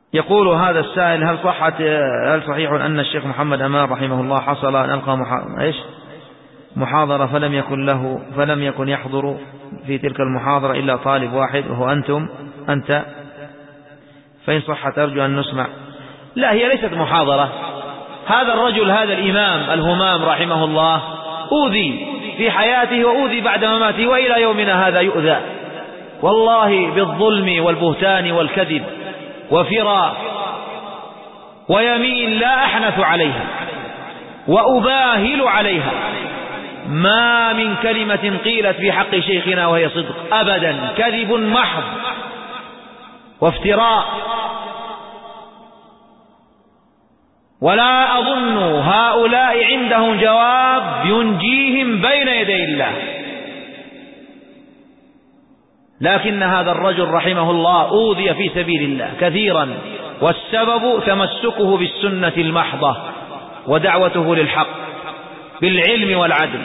يقول هذا السائل: هل صحيح أن الشيخ محمد أمان رحمه الله حصل أن ألقى محاضرة فلم يكن يحضر في تلك المحاضرة إلا طالب واحد وهو أنت، فإن صحت أرجو أن نسمع. لا، هي ليست محاضرة. هذا الرجل، هذا الإمام الهمام رحمه الله، أوذي في حياته وأوذي بعد مماته، وإلى يومنا هذا يؤذى والله بالظلم والبهتان والكذب وفراء ويمين لا أحنث عليها وأباهل عليها. ما من كلمة قيلت في حق شيخنا وهي صدق أبدا، كذب محض وافتراء. ولا أظن هؤلاء عندهم جواب ينجيهم بين يدي الله. لكن هذا الرجل رحمه الله أوذي في سبيل الله كثيرا، والسبب تمسكه بالسنة المحضة ودعوته للحق بالعلم والعدل.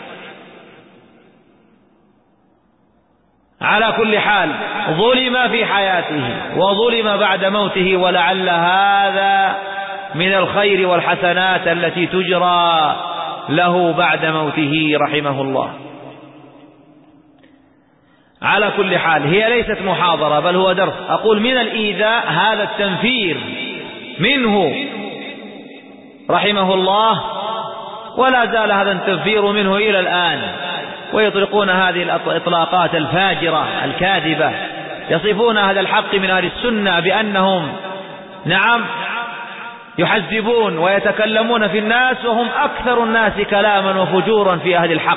على كل حال ظلم في حياته وظلم بعد موته، ولعل هذا من الخير والحسنات التي تجرى له بعد موته رحمه الله. على كل حال هي ليست محاضرة بل هو درس. أقول من الإيذاء هذا التنفير منه رحمه الله، ولا زال هذا التنفير منه إلى الآن، ويطلقون هذه الإطلاقات الفاجرة الكاذبة، يصفون هذا الحق من أهل السنة بأنهم نعم يحزبون ويتكلمون في الناس، وهم أكثر الناس كلاما وفجورا في أهل الحق،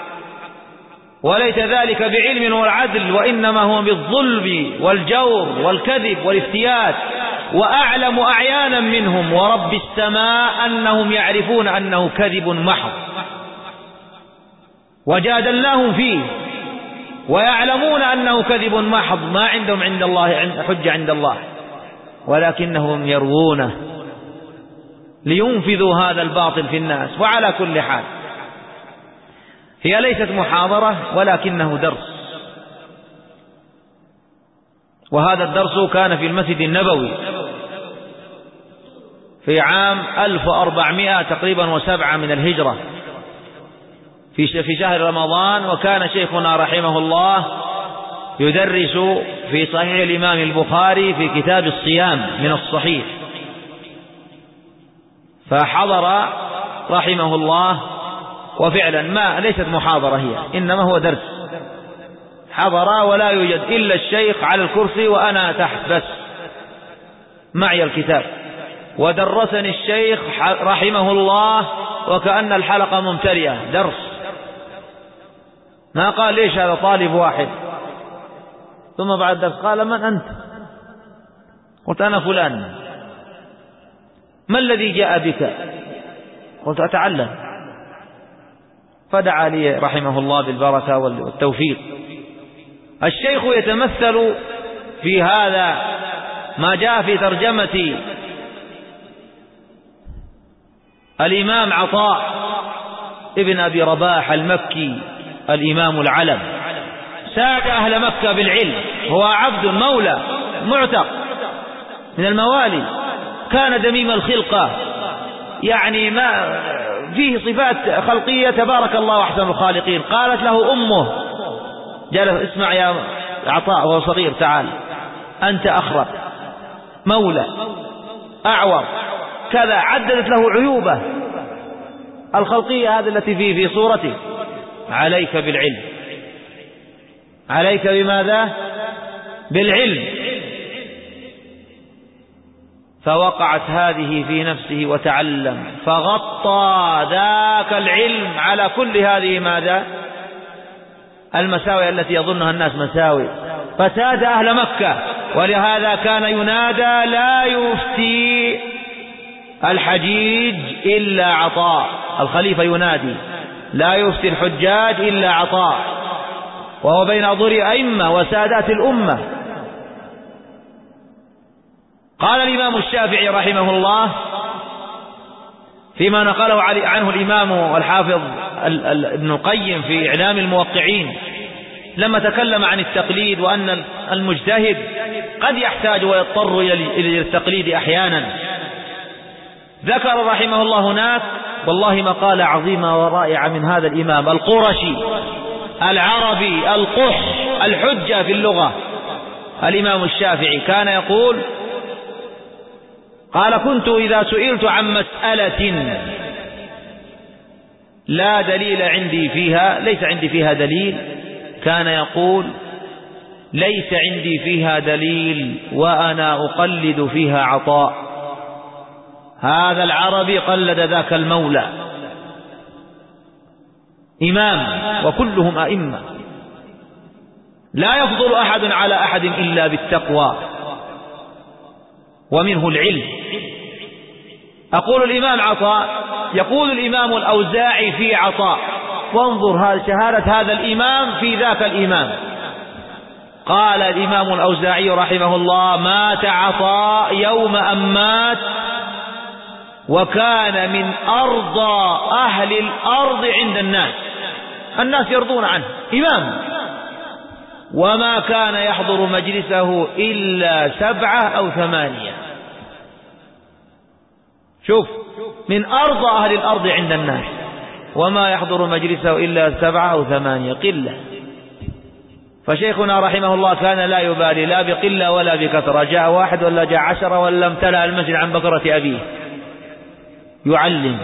وليس ذلك بعلم والعدل، وإنما هو بالظلم والجور والكذب والافتيات. وأعلم أعيانا منهم ورب السماء أنهم يعرفون أنه كذب محض، وجادلناهم فيه ويعلمون أنه كذب محض، ما عندهم عند الله حجة عند الله، ولكنهم يروونه لينفذوا هذا الباطل في الناس. وعلى كل حال هي ليست محاضرة ولكنه درس، وهذا الدرس كان في المسجد النبوي في عام 1400 تقريبا و7 من الهجرة في شهر رمضان. وكان شيخنا رحمه الله يدرس في صحيح الإمام البخاري في كتاب الصيام من الصحيح، فحضر رحمه الله، وفعلا ما ليست محاضرة هي، إنما هو درس. حضر ولا يوجد إلا الشيخ على الكرسي وأنا تحت بس معي الكتاب، ودرسني الشيخ رحمه الله وكأن الحلقة ممتلئة درس، ما قال ليش هذا طالب واحد. ثم بعد الدرس قال: من أنت؟ قلت: أنا فلان. ما الذي جاء بك؟ قلت: أتعلم. فدعا لي رحمه الله بالبركة والتوفيق. الشيخ يتمثل في هذا ما جاء في ترجمة الإمام عطاء ابن أبي رباح المكي الإمام العلم، ساد أهل مكة بالعلم، هو عبد مولى معتق من الموالي، كان دميم الخلقة، يعني ما فيه صفات خلقية تبارك الله أحسن الخالقين. قالت له أمه: جلس اسمع يا عطاء وهو صغير، تعال أنت أخرق مولى أعور كذا، عددت له عيوبه الخلقية هذه التي في صورته. عليك بالعلم. عليك بماذا؟ بالعلم. فوقعت هذه في نفسه وتعلم، فغطى ذاك العلم على كل هذه ماذا؟ المساوئ التي يظنها الناس مساوئ، فساد أهل مكة. ولهذا كان ينادى: لا يفتي الحجيج إلا عطاء. الخليفة ينادي: لا يفتي الحجاج إلا عطاء، وهو بين أظهر أئمة وسادات الأمة. قال الإمام الشافعي رحمه الله فيما نقله عنه الإمام الحافظ ابن القيم في إعلام الموقعين: لما تكلم عن التقليد وأن المجتهد قد يحتاج ويضطر إلى التقليد أحيانا، ذكر رحمه الله هناك والله مقالة عظيمة ورائعة من هذا الإمام القرشي العربي القح الحجة في اللغة الإمام الشافعي. كان يقول قال كنت إذا سئلت عن مسألة لا دليل عندي فيها، ليس عندي فيها دليل، كان يقول ليس عندي فيها دليل وأنا أقلد فيها عطاء. هذا العربي قلد ذاك المولى، إمام وكلهم أئمة، لا يفضل أحد على أحد إلا بالتقوى ومنه العلم. أقول الإمام عطاء، يقول الإمام الأوزاعي في عطاء، وانظر شهادة هذا الإمام في ذاك الإمام. قال الإمام الأوزاعي رحمه الله مات عطاء يوم أن مات وكان من أرضى أهل الأرض عند الناس يرضون عنه، إمام، وما كان يحضر مجلسه إلا 7 أو 8. شوف، من أرضى أهل الأرض عند الناس وما يحضر مجلسه إلا 7 أو 8، قلة. فشيخنا رحمه الله كان لا يبالي لا بقلة ولا بكثرة، جاء 1 ولا جاء 10 ولا امتلأ المسجد عن بكرة أبيه يعلم.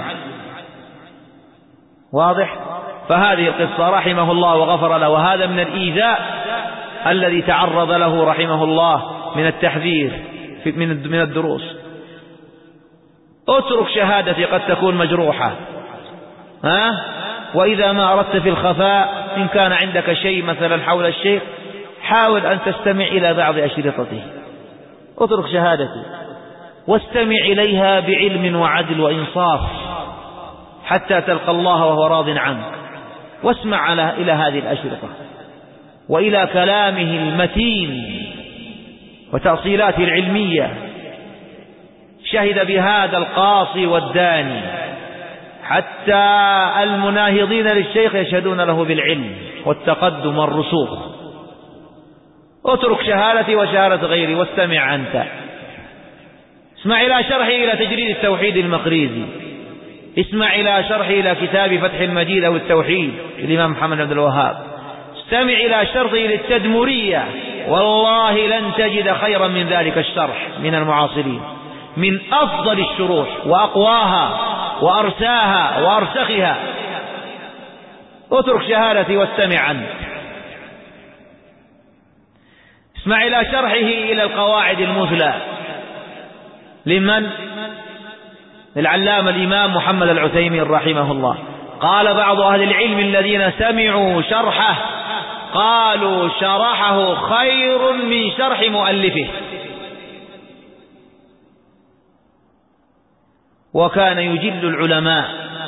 واضح؟ فهذه القصة رحمه الله وغفر له، وهذا من الإيذاء الذي تعرض له رحمه الله من التحذير من الدروس. اترك شهادتي قد تكون مجروحة، وإذا ما أردت في الخفاء إن كان عندك شيء مثلا حول الشيخ حاول أن تستمع إلى بعض أشرطته. اترك شهادتي واستمع إليها بعلم وعدل وإنصاف حتى تلقى الله وهو راض عنك، واسمع إلى هذه الأشرطة وإلى كلامه المتين وتأصيلاته العلمية. شهد بهذا القاصي والداني، حتى المناهضين للشيخ يشهدون له بالعلم والتقدم والرسوخ. اترك شهادتي وشهادة غيري واستمع أنت. اسمع إلى شرحه إلى تجريد التوحيد المقريزي، اسمع إلى شرحه إلى كتاب فتح المجيد أو التوحيد الإمام محمد بن عبد الوهاب، استمع إلى شرحه للتدمرية، والله لن تجد خيرا من ذلك الشرح من المعاصرين، من أفضل الشروح وأقواها وأرساها وأرسخها. اترك شهادتي واستمع أنت. اسمع إلى شرحه إلى القواعد المثلى لمن؟ العلامة الإمام محمد العثيمين رحمه الله. قال بعض أهل العلم الذين سمعوا شرحه قالوا شرحه خير من شرح مؤلفه، وكان يجل العلماء.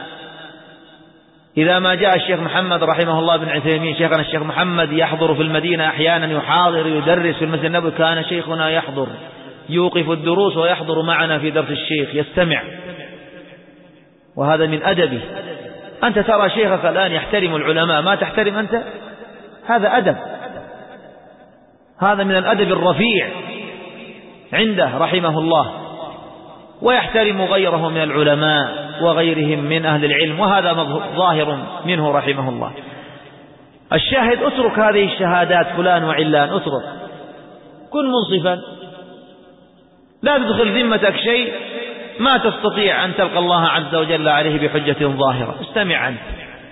إذا ما جاء الشيخ محمد رحمه الله بن عثيمين، شيخنا الشيخ محمد يحضر في المدينة أحيانا، يحاضر يدرس في المسجد النبوي، كان شيخنا يحضر يوقف الدروس ويحضر معنا في درس الشيخ يستمع، وهذا من أدبه. أنت ترى شيخك الآن يحترم العلماء، ما تحترم أنت؟ هذا أدب، هذا من الأدب الرفيع عنده رحمه الله، ويحترم غيره من العلماء وغيرهم من أهل العلم، وهذا ظاهر منه رحمه الله. الشاهد اترك هذه الشهادات فلان وعلان، اترك، كن منصفا، لا تدخل ذمتك شيء ما تستطيع أن تلقى الله عز وجل عليه بحجة ظاهرة. استمع أنت.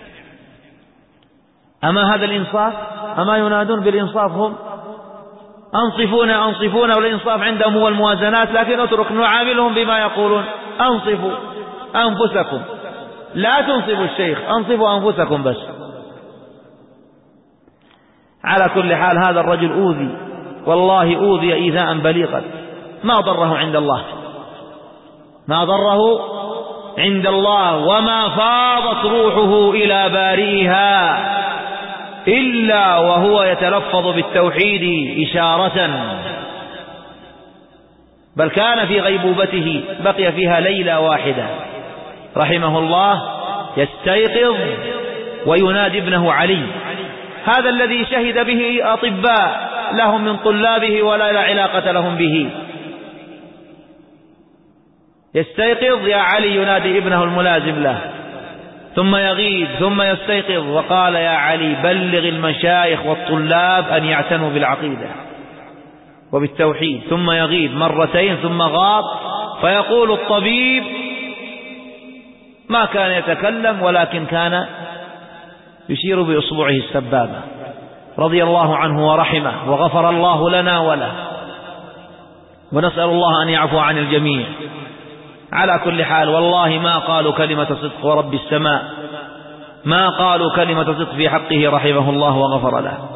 أما هذا الإنصاف؟ أما ينادون بالإنصاف هم؟ أنصفون والإنصاف عندهم هو الموازنات، لكن اترك نعاملهم بما يقولون. أنصفوا أنفسكم، لا تنصفوا الشيخ، أنصفوا أنفسكم بس. على كل حال هذا الرجل أوذي، والله أوذي إيذاء بليغا ما ضره عند الله، ما ضره عند الله، وما فاضت روحه إلى بارئها إلا وهو يتلفظ بالتوحيد إشارة، بل كان في غيبوبته بقي فيها ليلة واحدة رحمه الله يستيقظ وينادي ابنه علي هذا الذي شهد به أطباء لهم من طلابه ولا لا علاقة لهم به. يستيقظ يا علي ينادي ابنه الملازم له، ثم يغيب ثم يستيقظ وقال يا علي بلغ المشايخ والطلاب أن يعتنوا بالعقيدة وبالتوحيد، ثم يغيب مرتين ثم غاب، فيقول الطبيب ما كان يتكلم ولكن كان يشير بإصبعه السبابة، رضي الله عنه ورحمه وغفر الله لنا وله، ونسأل الله أن يعفو عن الجميع. على كل حال والله ما قالوا كلمة صدق ورب السماء، ما قالوا كلمة صدق في حقه رحمه الله وغفر له.